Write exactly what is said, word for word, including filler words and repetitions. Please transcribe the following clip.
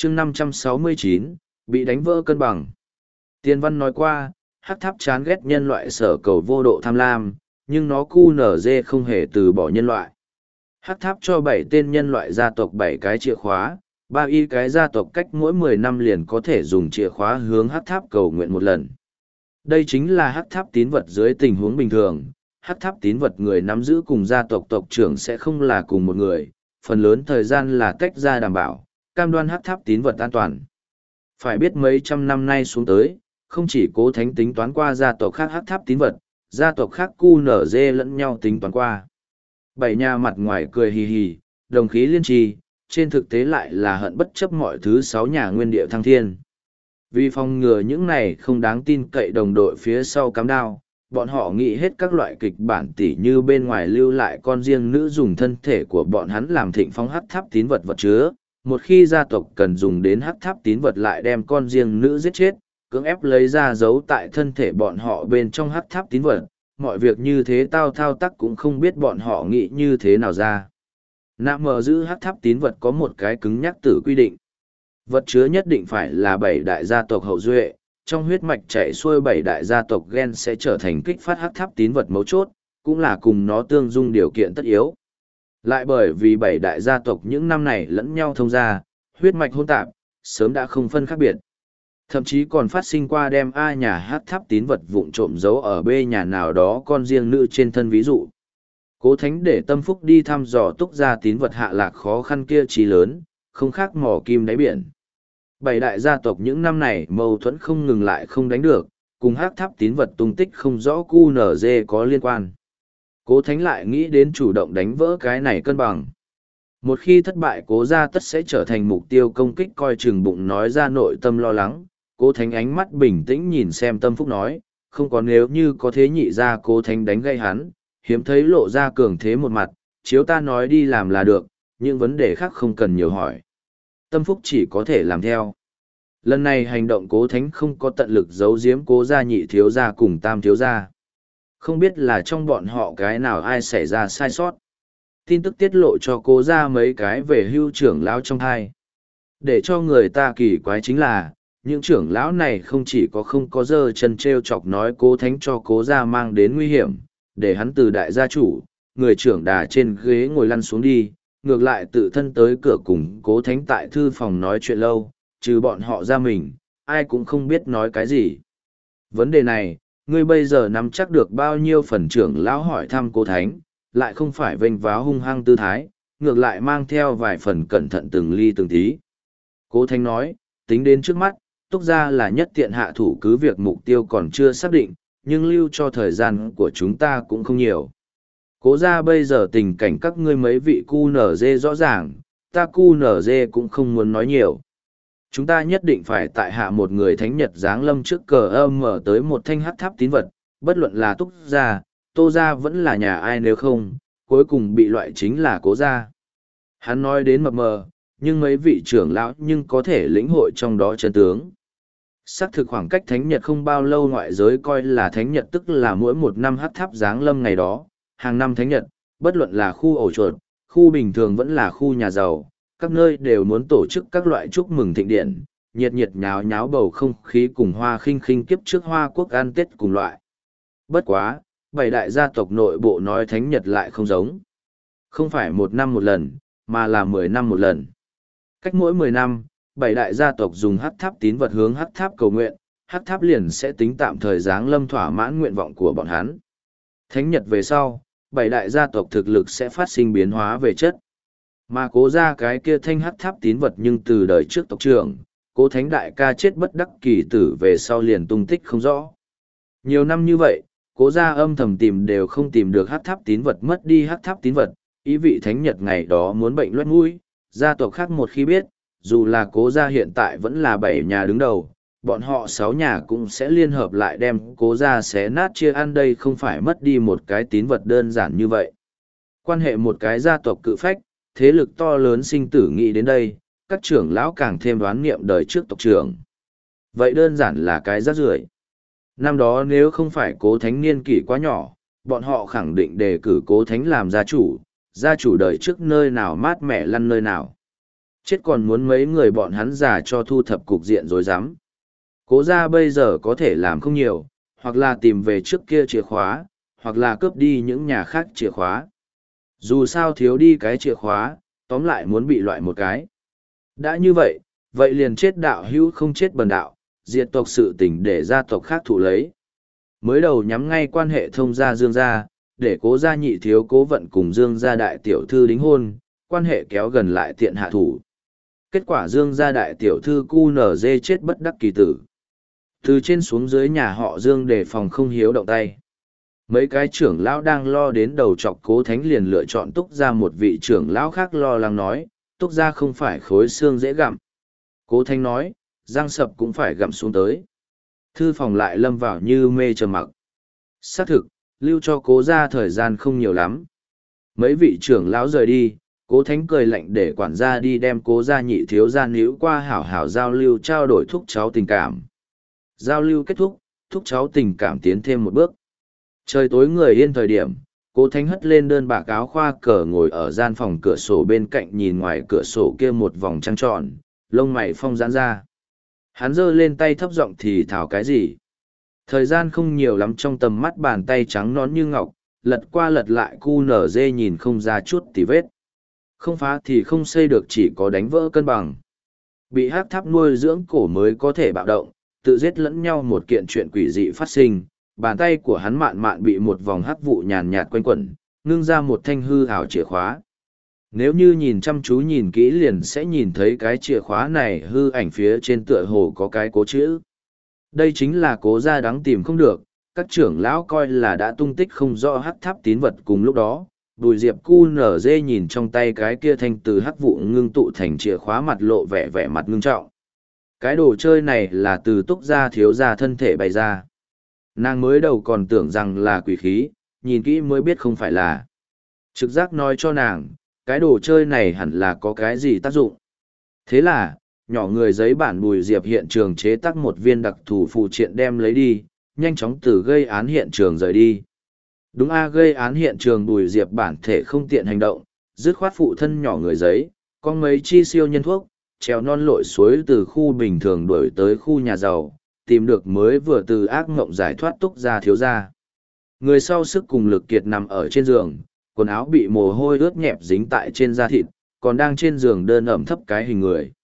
chương năm trăm sáu mươi chín, bị đánh vỡ cân bằng. Tiên văn nói qua, hắc tháp chán ghét nhân loại sở cầu vô độ tham lam, nhưng nó cu nở dê không hề từ bỏ nhân loại. Hắc tháp cho bảy tên nhân loại gia tộc bảy cái chìa khóa, ba y cái gia tộc cách mỗi mười năm liền có thể dùng chìa khóa hướng hắc tháp cầu nguyện một lần. Đây chính là hắc tháp tín vật dưới tình huống bình thường. Hắc tháp tín vật người nắm giữ cùng gia tộc tộc trưởng sẽ không là cùng một người, phần lớn thời gian là tách ra đảm bảo, cam đoan hắc tháp tín vật an toàn. Phải biết mấy trăm năm nay xuống tới, không chỉ Cố Thánh tính toán qua gia tộc khác hắc tháp tín vật, gia tộc khác cu nở dê lẫn nhau tính toán qua. Bảy nhà mặt ngoài cười hì hì, đồng khí liên trì, trên thực tế lại là hận bất chấp mọi thứ sáu nhà nguyên địa thăng thiên. Vì phòng ngừa những này không đáng tin cậy đồng đội phía sau cắm đao, bọn họ nghĩ hết các loại kịch bản tỉ như bên ngoài lưu lại con riêng nữ dùng thân thể của bọn hắn làm thịnh phóng hắc tháp tín vật vật chứa. Một khi gia tộc cần dùng đến hắc tháp tín vật lại đem con riêng nữ giết chết, cưỡng ép lấy ra giấu tại thân thể bọn họ bên trong hắc tháp tín vật. Mọi việc như thế tao thao tác cũng không biết bọn họ nghĩ như thế nào ra. Nạm mờ giữ hắc tháp tín vật có một cái cứng nhắc tử quy định. Vật chứa nhất định phải là bảy đại gia tộc hậu duệ, trong huyết mạch chạy xuôi bảy đại gia tộc gen sẽ trở thành kích phát hắc tháp tín vật mấu chốt, cũng là cùng nó tương dung điều kiện tất yếu. Lại bởi vì bảy đại gia tộc những năm này lẫn nhau thông ra, huyết mạch hôn tạp, sớm đã không phân khác biệt. Thậm chí còn phát sinh qua đem A nhà hắc tháp tín vật vụng trộm giấu ở B nhà nào đó con riêng nữ trên thân ví dụ. Cố Thánh để Tâm Phúc đi thăm dò túc gia tín vật hạ lạc khó khăn kia chí lớn, không khác mỏ kim đáy biển. Bảy đại gia tộc những năm này mâu thuẫn không ngừng lại không đánh được, cùng hắc tháp tín vật tung tích không rõ cu nở dê có liên quan. Cố Thánh lại nghĩ đến chủ động đánh vỡ cái này cân bằng. Một khi thất bại Cố gia tất sẽ trở thành mục tiêu công kích, coi chừng bụng nói ra nội tâm lo lắng. Cố Thánh ánh mắt bình tĩnh nhìn xem Tâm Phúc nói, không có nếu như có thế nhị ra Cố Thánh đánh gây hắn, hiếm thấy lộ ra cường thế một mặt, chiếu ta nói đi làm là được, những vấn đề khác không cần nhiều hỏi. Tâm Phúc chỉ có thể làm theo. Lần này hành động Cố Thánh không có tận lực giấu giếm Cố gia nhị thiếu gia cùng tam thiếu gia. Không biết là trong bọn họ cái nào ai xảy ra sai sót. Tin tức tiết lộ cho Cố gia mấy cái về hưu trưởng lão trong hai. Để cho người ta kỳ quái chính là, những trưởng lão này không chỉ có không có dơ chân treo chọc nói Cố Thánh cho Cố gia mang đến nguy hiểm, để hắn từ đại gia chủ, người trưởng đà trên ghế ngồi lăn xuống đi, ngược lại tự thân tới cửa cùng Cố Thánh tại thư phòng nói chuyện lâu, trừ bọn họ ra mình, ai cũng không biết nói cái gì. Vấn đề này, ngươi bây giờ nắm chắc được bao nhiêu phần trưởng lão hỏi thăm Cố Thánh, lại không phải vênh váo hung hăng tư thái, ngược lại mang theo vài phần cẩn thận từng ly từng tí. Cố Thánh nói, tính đến trước mắt, Túc gia là nhất tiện hạ thủ, cứ việc mục tiêu còn chưa xác định, nhưng lưu cho thời gian của chúng ta cũng không nhiều. Cố gia bây giờ tình cảnh các ngươi mấy vị cu nở dê rõ ràng, ta cu nở dê cũng không muốn nói nhiều. Chúng ta nhất định phải tại hạ một người thánh nhật giáng lâm trước cờ âm mở tới một thanh hắc tháp tín vật, bất luận là Túc gia, Tô gia vẫn là nhà ai, nếu không, cuối cùng bị loại chính là Cố gia. Hắn nói đến mập mờ, nhưng mấy vị trưởng lão nhưng có thể lĩnh hội trong đó chân tướng. Xác thực khoảng cách thánh nhật không bao lâu, ngoại giới coi là thánh nhật tức là mỗi một năm hắc tháp giáng lâm ngày đó, hàng năm thánh nhật, bất luận là khu ổ chuột, khu bình thường vẫn là khu nhà giàu, các nơi đều muốn tổ chức các loại chúc mừng thịnh điện, nhiệt nhiệt nháo nháo bầu không khí cùng hoa khinh khinh kiếp trước Hoa Quốc ăn Tết cùng loại. Bất quá, bảy đại gia tộc nội bộ nói thánh nhật lại không giống. Không phải một năm một lần, mà là mười năm một lần. Cách mỗi mười năm, bảy đại gia tộc dùng hắc tháp tín vật hướng hắc tháp cầu nguyện, hắc tháp liền sẽ tính tạm thời giáng lâm thỏa mãn nguyện vọng của bọn hắn. Thánh nhật về sau, bảy đại gia tộc thực lực sẽ phát sinh biến hóa về chất. Mà Cố gia cái kia thanh hắc tháp tín vật nhưng từ đời trước tộc trưởng, Cố Thánh đại ca chết bất đắc kỳ tử về sau liền tung tích không rõ. Nhiều năm như vậy, Cố gia âm thầm tìm đều không tìm được hắc tháp tín vật, mất đi hắc tháp tín vật, ý vị thánh nhật ngày đó muốn bệnh loét mũi, gia tộc khác một khi biết, dù là Cố gia hiện tại vẫn là bảy nhà đứng đầu, bọn họ sáu nhà cũng sẽ liên hợp lại đem Cố gia xé nát chia ăn, đây không phải mất đi một cái tín vật đơn giản như vậy. Quan hệ một cái gia tộc cự phách, thế lực to lớn sinh tử nghĩ đến đây, các trưởng lão càng thêm đoán nghiệm đời trước tộc trưởng. Vậy đơn giản là cái rác rưởi. Năm đó nếu không phải Cố Thánh niên kỷ quá nhỏ, bọn họ khẳng định đề cử Cố Thánh làm gia chủ, gia chủ đời trước nơi nào mát mẻ lăn nơi nào. Chết còn muốn mấy người bọn hắn giả cho thu thập cục diện rối rắm. Cố gia bây giờ có thể làm không nhiều, hoặc là tìm về trước kia chìa khóa, hoặc là cướp đi những nhà khác chìa khóa. Dù sao thiếu đi cái chìa khóa, tóm lại muốn bị loại một cái. Đã như vậy, vậy liền chết đạo hữu không chết bần đạo, diệt tộc sự tình để gia tộc khác thủ lấy. Mới đầu nhắm ngay quan hệ thông gia Dương gia, để cố gia nhị thiếu cố vận cùng Dương gia đại tiểu thư đính hôn, quan hệ kéo gần lại tiện hạ thủ. Kết quả Dương gia đại tiểu thư cu nở dê chết bất đắc kỳ tử. Từ trên xuống dưới nhà họ Dương đề phòng không hiếu động tay. Mấy cái trưởng lão đang lo đến đầu chọc cố thánh liền lựa chọn túc ra một vị trưởng lão khác lo lắng nói, túc ra không phải khối xương dễ gặm. Cố thánh nói, răng sập cũng phải gặm xuống tới. Thư phòng lại lâm vào như mê trầm mặc. Xác thực, lưu cho cố ra thời gian không nhiều lắm. Mấy vị trưởng lão rời đi, cố thánh cười lạnh để quản gia đi đem cố gia nhị thiếu gia níu qua hảo hảo giao lưu trao đổi thúc cháu tình cảm. Giao lưu kết thúc, thúc cháu tình cảm tiến thêm một bước. Trời tối người yên thời điểm, cố thánh hất lên đơn bạc áo khoa cờ ngồi ở gian phòng cửa sổ bên cạnh nhìn ngoài cửa sổ kia một vòng trăng tròn, lông mày phong giãn ra. Hắn giơ lên tay thấp giọng thì thảo cái gì. Thời gian không nhiều lắm trong tầm mắt bàn tay trắng nón như ngọc, lật qua lật lại cu nở dê nhìn không ra chút tì vết. Không phá thì không xây được, chỉ có đánh vỡ cân bằng. Bị hắc tháp nuôi dưỡng cổ mới có thể bạo động, tự giết lẫn nhau một kiện chuyện quỷ dị phát sinh. Bàn tay của hắn mạn mạn bị một vòng hắc vụ nhàn nhạt quanh quẩn, ngưng ra một thanh hư ảo chìa khóa. Nếu như nhìn chăm chú nhìn kỹ liền sẽ nhìn thấy cái chìa khóa này hư ảnh phía trên tựa hồ có cái cố chữ. Đây chính là cố gia đáng tìm không được, các trưởng lão coi là đã tung tích không rõ hắc tháp tín vật. Cùng lúc đó, Bùi Diệp cu nở dê nhìn trong tay cái kia thanh từ hắc vụ ngưng tụ thành chìa khóa, mặt lộ vẻ vẻ mặt ngưng trọng. Cái đồ chơi này là từ túc gia thiếu gia thân thể bày ra. Nàng mới đầu còn tưởng rằng là quỷ khí, nhìn kỹ mới biết không phải là. Trực giác nói cho nàng, cái đồ chơi này hẳn là có cái gì tác dụng. Thế là, nhỏ người giấy bản Bùi Diệp hiện trường chế tác một viên đặc thù phụ triện đem lấy đi, nhanh chóng từ gây án hiện trường rời đi. Đúng a, gây án hiện trường Bùi Diệp bản thể không tiện hành động, dứt khoát phụ thân nhỏ người giấy, có mấy chi siêu nhân thuốc, trèo non lội suối từ khu bình thường đuổi tới khu nhà giàu, tìm được mới vừa từ ác mộng giải thoát túc gia thiếu gia. Người sau sức cùng lực kiệt nằm ở trên giường, quần áo bị mồ hôi ướt nhẹp dính tại trên da thịt, còn đang trên giường đơn ẩm thấp cái hình người.